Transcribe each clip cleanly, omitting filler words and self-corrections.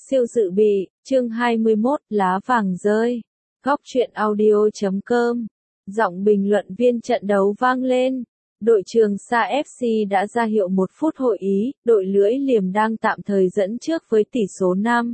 Siêu dự bị, chương 21, lá vàng rơi. Góc truyện audio.com. Giọng bình luận viên trận đấu vang lên. Đội Trường Sa FC đã ra hiệu 1 phút hội ý, đội lưỡi liềm đang tạm thời dẫn trước với tỷ số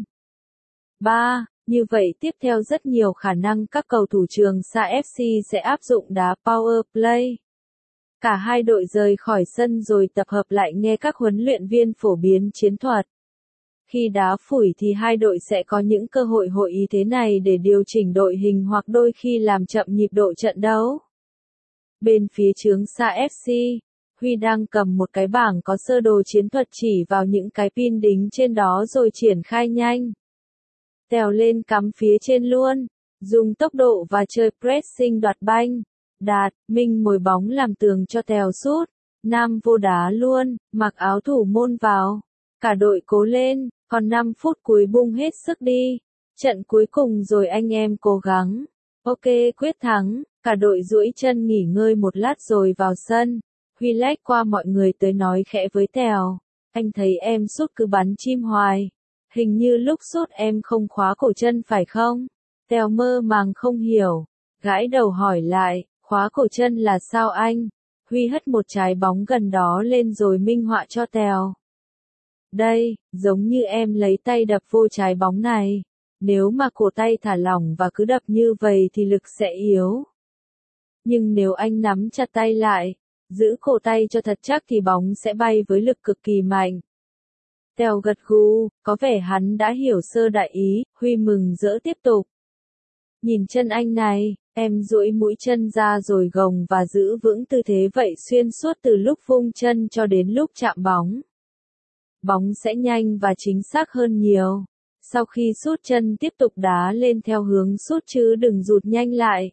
5-3. Như vậy tiếp theo rất nhiều khả năng các cầu thủ Trường Sa FC sẽ áp dụng đá power play. Cả hai đội rời khỏi sân rồi tập hợp lại nghe các huấn luyện viên phổ biến chiến thuật. Khi đá phủi thì hai đội sẽ có những cơ hội hội ý thế này để điều chỉnh đội hình hoặc đôi khi làm chậm nhịp độ trận đấu. Bên phía Trường Sa FC, Huy đang cầm một cái bảng có sơ đồ chiến thuật chỉ vào những cái pin đính trên đó rồi triển khai nhanh. Tèo lên cắm phía trên luôn, dùng tốc độ và chơi pressing đoạt banh. Đạt, Minh mồi bóng làm tường cho Tèo sút. Nam vô đá luôn, mặc áo thủ môn vào. Cả đội cố lên, còn 5 phút cuối bung hết sức đi. Trận cuối cùng rồi anh em cố gắng. Ok, quyết thắng. Cả đội duỗi chân nghỉ ngơi một lát rồi vào sân. Huy lách qua mọi người tới nói khẽ với Tèo. Anh thấy em sút cứ bắn chim hoài. Hình như lúc sút em không khóa cổ chân phải không? Tèo mơ màng không hiểu. Gãi đầu hỏi lại, khóa cổ chân là sao anh? Huy hất một trái bóng gần đó lên rồi minh họa cho Tèo. Đây, giống như em lấy tay đập vô trái bóng này. Nếu mà cổ tay thả lỏng và cứ đập như vậy thì lực sẽ yếu. Nhưng nếu anh nắm chặt tay lại, giữ cổ tay cho thật chắc thì bóng sẽ bay với lực cực kỳ mạnh. Tèo gật gù, có vẻ hắn đã hiểu sơ đại ý, Huy mừng rỡ tiếp tục. Nhìn chân anh này, em duỗi mũi chân ra rồi gồng và giữ vững tư thế vậy xuyên suốt từ lúc vung chân cho đến lúc chạm bóng. Bóng sẽ nhanh và chính xác hơn nhiều. Sau khi sút chân tiếp tục đá lên theo hướng sút chứ đừng rụt nhanh lại.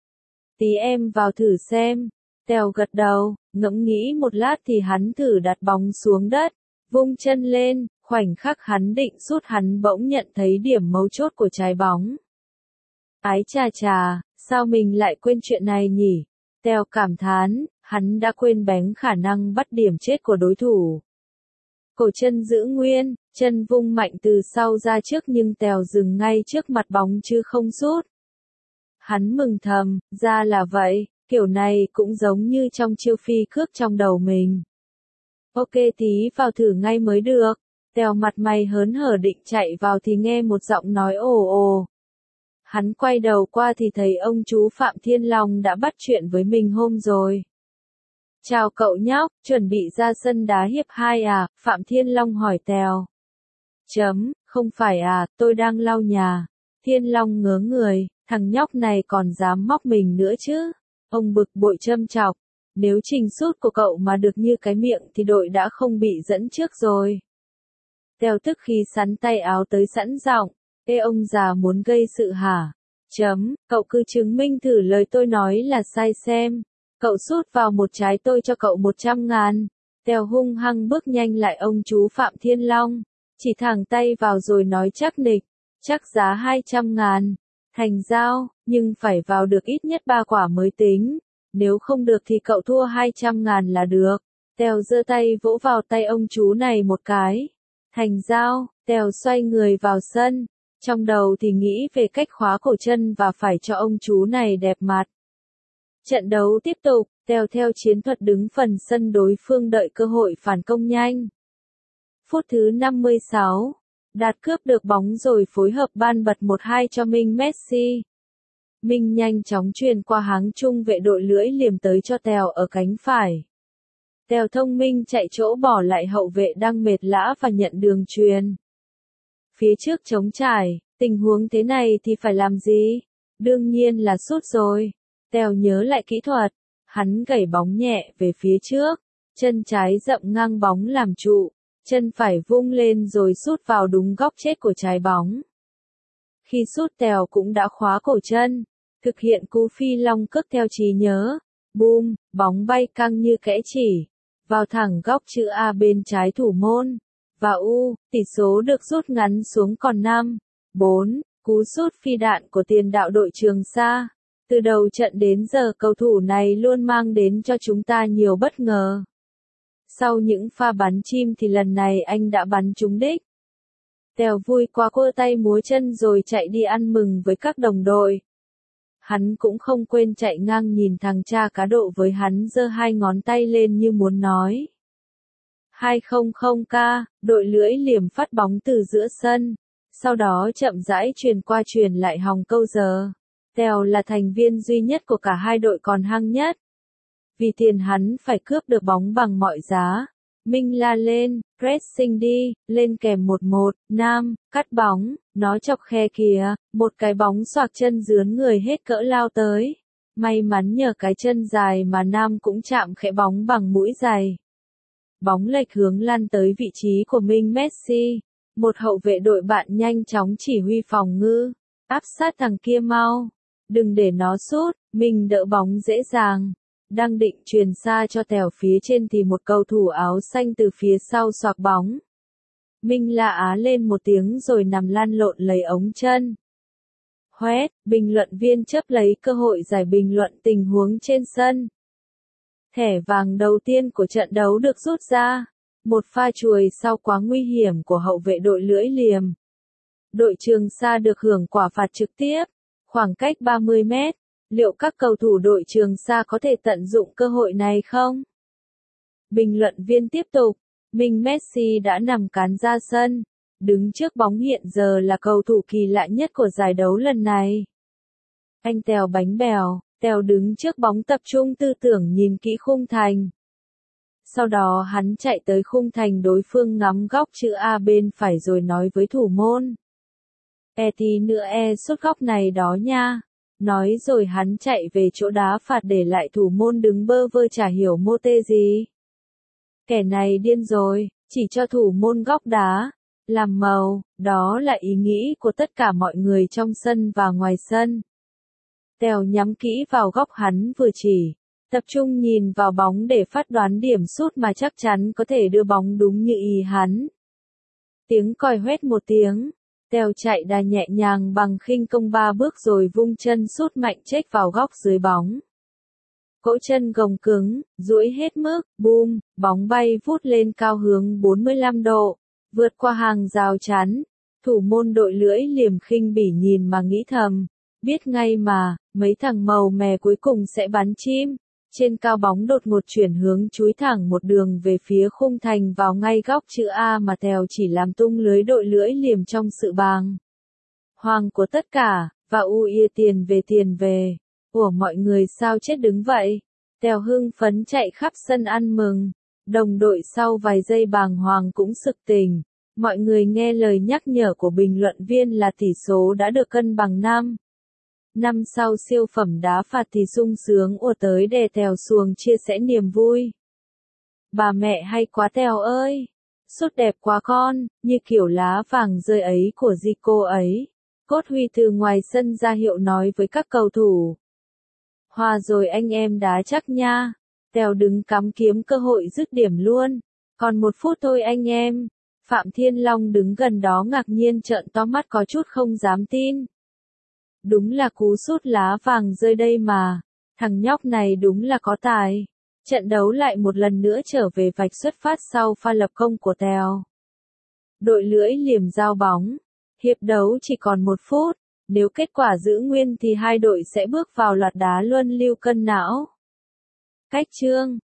Tí em vào thử xem. Tèo gật đầu, ngẫm nghĩ một lát thì hắn thử đặt bóng xuống đất, vung chân lên, khoảnh khắc hắn định sút hắn bỗng nhận thấy điểm mấu chốt của trái bóng. Ái chà chà, sao mình lại quên chuyện này nhỉ? Tèo cảm thán, hắn đã quên bén khả năng bắt điểm chết của đối thủ. Cổ chân giữ nguyên, chân vung mạnh từ sau ra trước nhưng Tèo dừng ngay trước mặt bóng chứ không sút. Hắn mừng thầm, ra là vậy, kiểu này cũng giống như trong chiêu phi cước trong đầu mình. Ok tí vào thử ngay mới được. Tèo mặt mày hớn hở định chạy vào thì nghe một giọng nói ồ ồ. Hắn quay đầu qua thì thấy ông chú Phạm Thiên Long đã bắt chuyện với mình hôm rồi. Chào cậu nhóc, chuẩn bị ra sân đá hiệp 2 à? Phạm Thiên Long hỏi Tèo. Không phải à, tôi đang lau nhà. Thiên Long ngớ người, thằng nhóc này còn dám móc mình nữa chứ. Ông bực bội châm chọc. Nếu trình sút của cậu mà được như cái miệng thì đội đã không bị dẫn trước rồi. Tèo tức khi sắn tay áo tới sẵn giọng. Ê ông già muốn gây sự hả? Cậu cứ chứng minh thử lời tôi nói là sai xem. Cậu sút vào một trái tôi cho cậu 100.000. Tèo hung hăng bước nhanh lại ông chú Phạm Thiên Long. Chỉ thẳng tay vào rồi nói chắc nịch. Chắc giá 200.000. Thành giao, nhưng phải vào được ít nhất 3 quả mới tính. Nếu không được thì cậu thua 200.000 là được. Tèo giơ tay vỗ vào tay ông chú này một cái. Thành giao, Tèo xoay người vào sân. Trong đầu thì nghĩ về cách khóa cổ chân và phải cho ông chú này đẹp mặt. Trận đấu tiếp tục, Tèo theo chiến thuật đứng phần sân đối phương đợi cơ hội phản công nhanh. Phút thứ 56, Đạt cướp được bóng rồi phối hợp ban bật 1-2 cho Minh Messi. Minh nhanh chóng truyền qua háng trung vệ đội lưỡi liềm tới cho Tèo ở cánh phải. Tèo thông minh chạy chỗ bỏ lại hậu vệ đang mệt lã và nhận đường truyền. Phía trước trống trải, tình huống thế này thì phải làm gì? Đương nhiên là sút rồi. Tèo nhớ lại kỹ thuật. Hắn gẩy bóng nhẹ về phía trước. Chân trái dậm ngang bóng làm trụ. Chân phải vung lên rồi sút vào đúng góc chết của trái bóng. Khi sút Tèo cũng đã khóa cổ chân. Thực hiện cú phi long cước theo trí nhớ. Boom, bóng bay căng như kẽ chỉ. Vào thẳng góc chữ A bên trái thủ môn. Và tỷ số được rút ngắn xuống còn 5-4. Cú sút phi đạn của tiền đạo đội Trường Sa. Từ đầu trận đến giờ cầu thủ này luôn mang đến cho chúng ta nhiều bất ngờ. Sau những pha bắn chim thì lần này anh đã bắn trúng đích. Tèo vui quá quơ tay múa chân rồi chạy đi ăn mừng với các đồng đội. Hắn cũng không quên chạy ngang nhìn thằng cha cá độ với hắn giơ hai ngón tay lên như muốn nói. 200k, đội lưỡi liềm phát bóng từ giữa sân. Sau đó chậm rãi truyền qua truyền lại hòng câu giờ. Tèo là thành viên duy nhất của cả hai đội còn hăng nhất. Vì tiền hắn phải cướp được bóng bằng mọi giá. Minh la lên, pressing đi, lên kèm 1-1, Nam, cắt bóng, nó chọc khe kìa, một cái bóng xoạc chân dướn người hết cỡ lao tới. May mắn nhờ cái chân dài mà Nam cũng chạm khẽ bóng bằng mũi giày. Bóng lệch hướng lăn tới vị trí của Minh Messi. Một hậu vệ đội bạn nhanh chóng chỉ huy phòng ngự, áp sát thằng kia mau. Đừng để nó sút, mình đỡ bóng dễ dàng. Đang định truyền xa cho Tèo phía trên thì một cầu thủ áo xanh từ phía sau xoạc bóng. Minh la á lên một tiếng rồi nằm lăn lộn lấy ống chân. Hoét, bình luận viên chấp lấy cơ hội giải bình luận tình huống trên sân. Thẻ vàng đầu tiên của trận đấu được rút ra. Một pha chùi sau quá nguy hiểm của hậu vệ đội lưỡi liềm. Đội Trường Sa được hưởng quả phạt trực tiếp, khoảng cách 30 mét. Liệu các cầu thủ đội Trường Sa có thể tận dụng cơ hội này không? Bình luận viên tiếp tục, Minh Messi đã nằm cán ra sân, đứng trước bóng hiện giờ là cầu thủ kỳ lạ nhất của giải đấu lần này. Anh Tèo bánh bèo, Tèo đứng trước bóng tập trung tư tưởng nhìn kỹ khung thành. Sau đó hắn chạy tới khung thành đối phương ngắm góc chữ A bên phải rồi nói với thủ môn. Tí nữa sút góc này đó nha. Nói rồi hắn chạy về chỗ đá phạt để lại thủ môn đứng bơ vơ chả hiểu mô tê gì. Kẻ này điên rồi, chỉ cho thủ môn góc đá. Làm màu, đó là ý nghĩ của tất cả mọi người trong sân và ngoài sân. Tèo nhắm kỹ vào góc hắn vừa chỉ. Tập trung nhìn vào bóng để phát đoán điểm sút mà chắc chắn có thể đưa bóng đúng như ý hắn. Tiếng còi huét một tiếng. Tèo chạy đà nhẹ nhàng bằng khinh công 3 bước rồi vung chân sút mạnh chếch vào góc dưới bóng. Cỗ chân gồng cứng, duỗi hết mức, boom, bóng bay vút lên cao hướng 45 độ, vượt qua hàng rào chắn. Thủ môn đội lưỡi liềm khinh bỉ nhìn mà nghĩ thầm, biết ngay mà, mấy thằng màu mè cuối cùng sẽ bắn chim. Trên cao bóng đột ngột chuyển hướng chúi thẳng một đường về phía khung thành vào ngay góc chữ A mà Tèo chỉ làm tung lưới đội lưỡi liềm trong sự bàng hoàng của tất cả, và tiền về. Ủa mọi người sao chết đứng vậy? Tèo hưng phấn chạy khắp sân ăn mừng. Đồng đội sau vài giây bàng hoàng cũng sực tỉnh. Mọi người nghe lời nhắc nhở của bình luận viên là tỷ số đã được cân bằng 5. Năm sau siêu phẩm đá phạt thì sung sướng ùa tới đè Tèo xuồng chia sẻ niềm vui. Bà mẹ hay quá Tèo ơi! Sút đẹp quá con, như kiểu lá vàng rơi ấy của Zico ấy. Cốt Huy từ ngoài sân ra hiệu nói với các cầu thủ. Hòa rồi anh em đá chắc nha. Tèo đứng cắm kiếm cơ hội dứt điểm luôn. Còn 1 phút thôi anh em. Phạm Thiên Long đứng gần đó ngạc nhiên trợn to mắt có chút không dám tin. Đúng là cú sút lá vàng rơi đây mà. Thằng nhóc này đúng là có tài. Trận đấu lại một lần nữa trở về vạch xuất phát sau pha lập công của Tèo. Đội lưỡi liềm giao bóng. Hiệp đấu chỉ còn 1 phút. Nếu kết quả giữ nguyên thì hai đội sẽ bước vào loạt đá luân lưu cân não. Cách chương